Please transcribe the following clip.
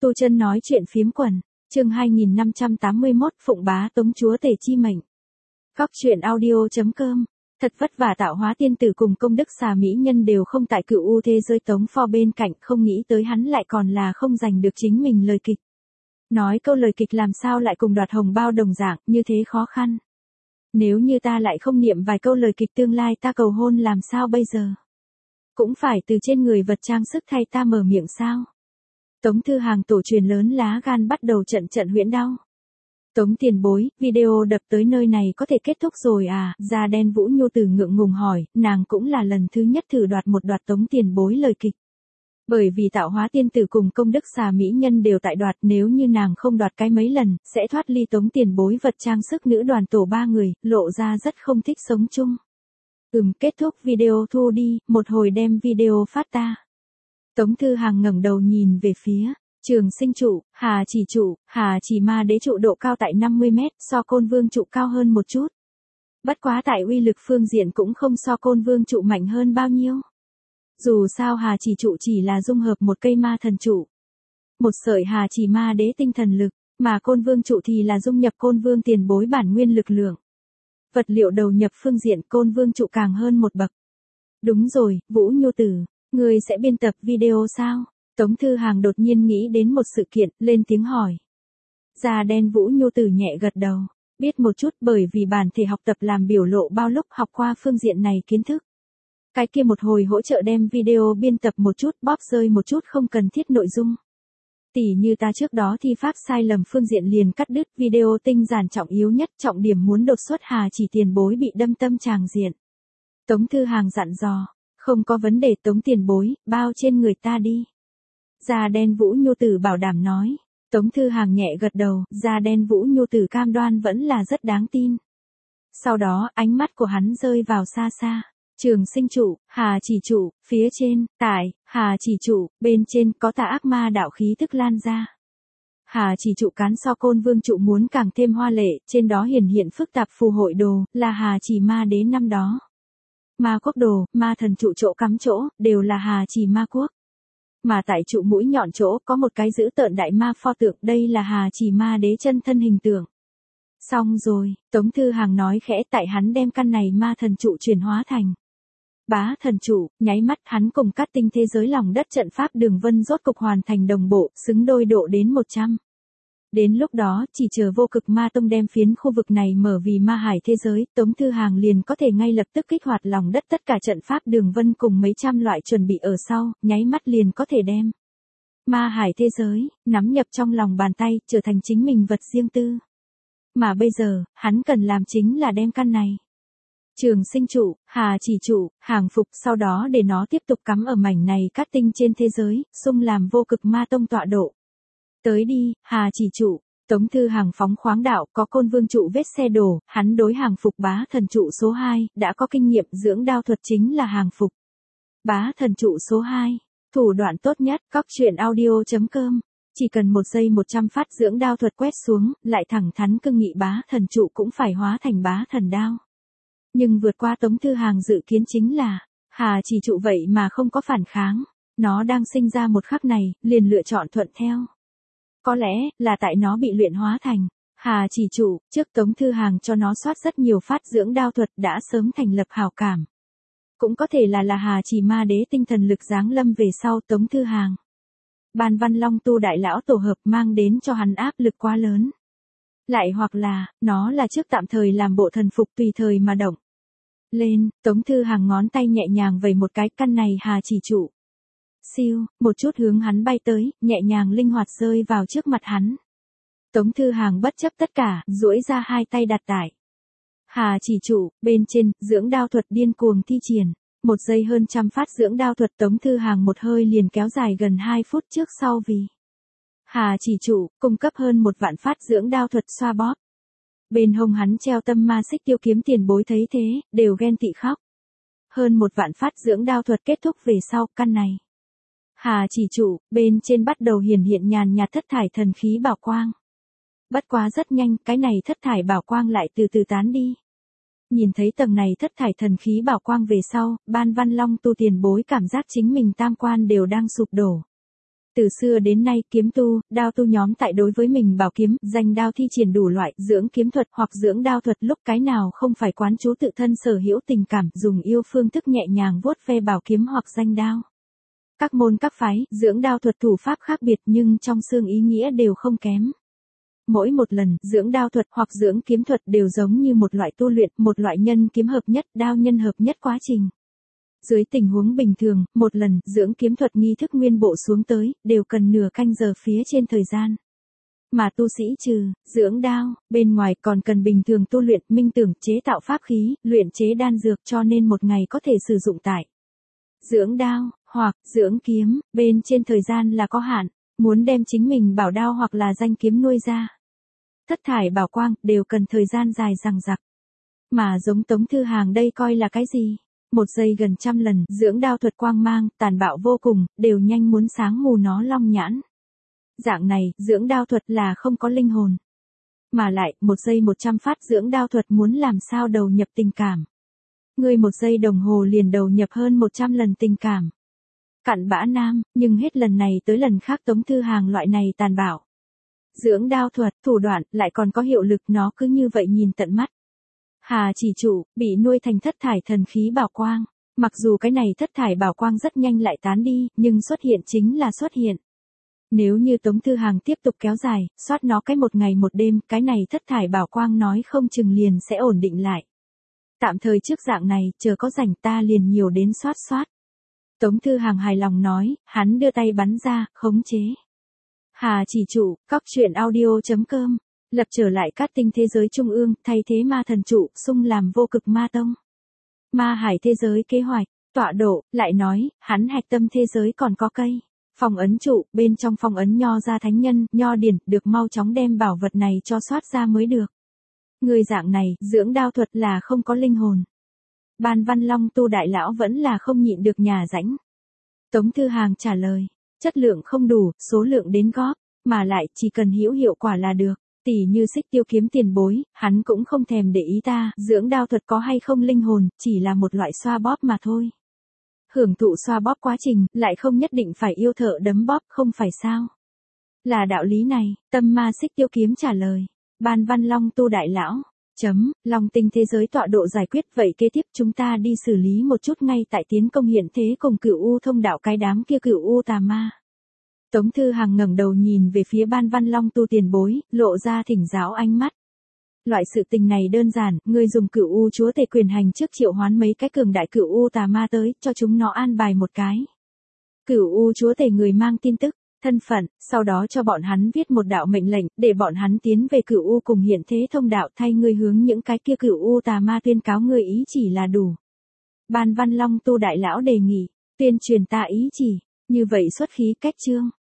Tu Chân nói chuyện phiếm quần, chương 2581, Phụng bá Tống chúa tể chi mệnh. Góc truyện audio.com. Thật vất vả tạo hóa tiên tử cùng công đức xà mỹ nhân đều không tại Cựu U thế giới Tống Pho bên cạnh, không nghĩ tới hắn lại còn là không giành được chính mình lời kịch. Nói câu lời kịch làm sao lại cùng đoạt hồng bao đồng dạng, như thế khó khăn. Nếu như ta lại không niệm vài câu lời kịch tương lai ta cầu hôn làm sao bây giờ? Cũng phải từ trên người vật trang sức thay ta mở miệng sao? Tống Thư Hàng tổ truyền lớn lá gan bắt đầu trận huyễn đau. Tống tiền bối, video đập tới nơi này có thể kết thúc rồi à? Da đen Vũ Nhu Tử ngượng ngùng hỏi, nàng cũng là lần thứ nhất thử đoạt Tống tiền bối lời kịch. Bởi vì tạo hóa tiên tử cùng công đức xà mỹ nhân đều tại đoạt, nếu như nàng không đoạt cái mấy lần, sẽ thoát ly Tống tiền bối vật trang sức nữ đoàn tổ 3 người, lộ ra rất không thích sống chung. Kết thúc video thu đi, một hồi đem video phát ta. Tống Thư Hàng ngẩng đầu nhìn về phía Trường Sinh trụ, Hà Chỉ trụ, Hà Chỉ Ma Đế trụ độ cao tại 50 mét, so Côn Vương trụ cao hơn một chút. Bất quá tại uy lực phương diện cũng không so Côn Vương trụ mạnh hơn bao nhiêu. Dù sao Hà Chỉ trụ chỉ là dung hợp một cây ma thần trụ, một sợi Hà Chỉ Ma Đế tinh thần lực, mà Côn Vương trụ thì là dung nhập Côn Vương tiền bối bản nguyên lực lượng. Vật liệu đầu nhập phương diện Côn Vương trụ càng hơn một bậc. Đúng rồi, Vũ Nhu Tử, ngươi sẽ biên tập video sao? Tống Thư Hàng đột nhiên nghĩ đến một sự kiện, lên tiếng hỏi. Da đen Vũ Nhu Tử nhẹ gật đầu, biết một chút bởi vì bản thể học tập làm biểu lộ bao lúc học qua phương diện này kiến thức. Cái kia một hồi hỗ trợ đem video biên tập một chút, bóp rơi một chút không cần thiết nội dung. Tỉ như ta trước đó thi pháp sai lầm phương diện liền cắt đứt video tinh giản trọng yếu nhất, trọng điểm muốn đột xuất Hà Chỉ tiền bối bị đâm tâm tràng diện. Tống Thư Hàng dặn dò, không có vấn đề Tống tiền bối, bao trên người ta đi. Da đen Vũ Nhu Tử bảo đảm nói. Tống Thư Hàng nhẹ gật đầu, da đen Vũ Nhu Tử cam đoan vẫn là rất đáng tin. Sau đó, ánh mắt của hắn rơi vào xa xa. Trường Sinh trụ, Hà Chỉ trụ, phía trên, tại, Hà Chỉ trụ, bên trên có tà ác ma đạo khí thức lan ra. Hà Chỉ trụ cán so Côn Vương trụ muốn càng thêm hoa lệ, trên đó hiển hiện phức tạp phù hội đồ, là Hà Chỉ Ma Đế năm đó. Ma quốc đồ, ma thần trụ chỗ cắm chỗ, đều là Hà Chỉ Ma quốc. Mà tại trụ mũi nhọn chỗ có một cái dữ tợn đại ma pho tượng, đây là Hà Chỉ Ma Đế chân thân hình tượng. Xong rồi, Tống Thư Hàng nói khẽ, tại hắn đem căn này ma thần trụ chuyển hóa thành bá thần trụ, nháy mắt hắn cùng cát tinh thế giới lòng đất trận pháp đường vân rốt cục hoàn thành đồng bộ, xứng đôi độ đến 100. Đến lúc đó, chỉ chờ vô cực ma tông đem phiến khu vực này mở vì ma hải thế giới, Tống Thư Hàng liền có thể ngay lập tức kích hoạt lòng đất tất cả trận pháp đường vân cùng mấy trăm loại chuẩn bị ở sau, nháy mắt liền có thể đem ma hải thế giới nắm nhập trong lòng bàn tay, trở thành chính mình vật riêng tư. Mà bây giờ, hắn cần làm chính là đem căn này Trường Sinh trụ, Hà Chỉ trụ, hàng phục, sau đó để nó tiếp tục cắm ở mảnh này cát tinh trên thế giới, xung làm vô cực ma tông tọa độ. Tới đi, Hà Chỉ trụ. Tống Thư Hàng phóng khoáng đạo, có Côn Vương trụ vết xe đổ, hắn đối hàng phục bá thần trụ số 2, đã có kinh nghiệm dưỡng đao thuật chính là hàng phục bá thần trụ số 2. Thủ đoạn tốt nhất, góc truyện audio.com. Chỉ cần 1 giây 100 phát dưỡng đao thuật quét xuống, lại thẳng thắn cương nghị bá thần trụ cũng phải hóa thành bá thần đao. Nhưng vượt qua Tống Thư Hàng dự kiến chính là, Hà Chỉ trụ vậy mà không có phản kháng. Nó đang sinh ra một khắc này, liền lựa chọn thuận theo. Có lẽ, là tại nó bị luyện hóa thành Hà Chỉ trụ, trước Tống Thư Hàng cho nó soát rất nhiều phát dưỡng đao thuật đã sớm thành lập hảo cảm. Cũng có thể là Hà Chỉ Ma Đế tinh thần lực giáng lâm về sau Tống Thư Hàng. Ban Văn Long tu đại lão tổ hợp mang đến cho hắn áp lực quá lớn. Lại hoặc là, nó là trước tạm thời làm bộ thần phục tùy thời mà động lên, Tống Thư Hàng ngón tay nhẹ nhàng vẩy một cái, căn này Hà Chỉ trụ. Siêu, một chút hướng hắn bay tới, nhẹ nhàng linh hoạt rơi vào trước mặt hắn. Tống Thư Hàng bất chấp tất cả, duỗi ra hai tay đặt tại Hà Chỉ trụ, bên trên, dưỡng đao thuật điên cuồng thi triển. 1 giây hơn trăm phát dưỡng đao thuật, Tống Thư Hàng một hơi liền kéo dài gần 2 phút trước sau vì Hà Chỉ trụ, cung cấp hơn 1 vạn phát dưỡng đao thuật xoa bóp. Bên hông hắn treo tâm ma xích tiêu kiếm tiền bối thấy thế, đều ghen tị khóc. Hơn 1 vạn phát dưỡng đao thuật kết thúc về sau, căn này Hà Chỉ trụ, bên trên bắt đầu hiển hiện nhàn nhạt thất thải thần khí bảo quang. Bất quá rất nhanh, cái này thất thải bảo quang lại từ từ tán đi. Nhìn thấy tầng này thất thải thần khí bảo quang về sau, Ban Văn Long tu tiền bối cảm giác chính mình tam quan đều đang sụp đổ. Từ xưa đến nay kiếm tu, đao tu nhóm tại đối với mình bảo kiếm, danh đao thi triển đủ loại, dưỡng kiếm thuật hoặc dưỡng đao thuật lúc cái nào không phải quán chú tự thân sở hữu tình cảm, dùng yêu phương thức nhẹ nhàng vuốt ve bảo kiếm hoặc danh đao. Các môn các phái, dưỡng đao thuật thủ pháp khác biệt nhưng trong xương ý nghĩa đều không kém. Mỗi một lần, dưỡng đao thuật hoặc dưỡng kiếm thuật đều giống như một loại tu luyện, một loại nhân kiếm hợp nhất, đao nhân hợp nhất quá trình. Dưới tình huống bình thường, một lần dưỡng kiếm thuật nghi thức nguyên bộ xuống tới, đều cần nửa canh giờ phía trên thời gian. Mà tu sĩ trừ dưỡng đao, bên ngoài còn cần bình thường tu luyện, minh tưởng, chế tạo pháp khí, luyện chế đan dược cho nên một ngày có thể sử dụng tại dưỡng đao, hoặc dưỡng kiếm, bên trên thời gian là có hạn, muốn đem chính mình bảo đao hoặc là danh kiếm nuôi ra. Thất thải bảo quang, đều cần thời gian dài dằng dặc. Mà giống Tống Thư Hàng đây coi là cái gì? Một giây gần 100 lần, dưỡng đao thuật quang mang, tàn bạo vô cùng, đều nhanh muốn sáng mù nó long nhãn. Dạng này, dưỡng đao thuật là không có linh hồn. Mà lại, một giây 100 phát dưỡng đao thuật muốn làm sao đầu nhập tình cảm. Người một giây đồng hồ liền đầu nhập hơn 100 lần tình cảm. Cặn bã nam, nhưng hết lần này tới lần khác Tống Thư Hàng loại này tàn bạo. Dưỡng đao thuật, thủ đoạn, lại còn có hiệu lực, nó cứ như vậy nhìn tận mắt. Hà chỉ trụ, bị nuôi thành thất thải thần khí bảo quang. Mặc dù cái này thất thải bảo quang rất nhanh lại tán đi, nhưng xuất hiện chính là xuất hiện. Nếu như Tống Thư Hàng tiếp tục kéo dài, soát nó cái một ngày một đêm, cái này thất thải bảo quang nói không chừng liền sẽ ổn định lại. Tạm thời trước dạng này, chờ có rảnh ta liền nhiều đến soát. Tống Thư Hàng hài lòng nói, hắn đưa tay bắn ra, khống chế. Hà chỉ trụ, cóc truyện audio.com, lập trở lại Cát Tinh thế giới trung ương, thay thế ma thần trụ, xung làm vô cực ma tông. Ma hải thế giới kế hoạch, tọa độ, lại nói, hắn hạch tâm thế giới còn có cây. Phong ấn trụ, bên trong phong ấn nho ra thánh nhân, nho điển, được mau chóng đem bảo vật này cho soát ra mới được. Người dạng này, dưỡng đao thuật là không có linh hồn. Ban Văn Long tu đại lão vẫn là không nhịn được nhà rãnh. Tống Thư Hàng trả lời, chất lượng không đủ, số lượng đến góp, mà lại chỉ cần hiệu quả là được. Tỷ như Xích Tiêu kiếm tiền bối, hắn cũng không thèm để ý ta, dưỡng đao thuật có hay không linh hồn, chỉ là một loại xoa bóp mà thôi. Hưởng thụ xoa bóp quá trình, lại không nhất định phải yêu thợ đấm bóp, không phải sao? Là đạo lý này, tâm ma Xích Tiêu kiếm trả lời. Ban Văn Long tu đại lão. Long tinh thế giới tọa độ giải quyết, vậy kế tiếp chúng ta đi xử lý một chút ngay tại tiến công hiện thế cùng Cửu U thông đạo cái đám kia Cửu U tà ma. Tống Thư Hàng ngẩng đầu nhìn về phía Ban Văn Long tu tiền bối, lộ ra thỉnh giáo ánh mắt. Loại sự tình này đơn giản, ngươi dùng Cửu U chúa tể quyền hành trước triệu hoán mấy cái cường đại Cửu U tà ma tới, cho chúng nó an bài một cái. Cửu U chúa tể người mang tin tức, thân phận, sau đó cho bọn hắn viết một đạo mệnh lệnh, để bọn hắn tiến về Cửu U cùng hiện thế thông đạo, thay ngươi hướng những cái kia Cửu U tà ma tuyên cáo ngươi ý chỉ là đủ. Ban Văn Long tu đại lão đề nghị, tuyên truyền ta ý chỉ, như vậy xuất khí cách chương.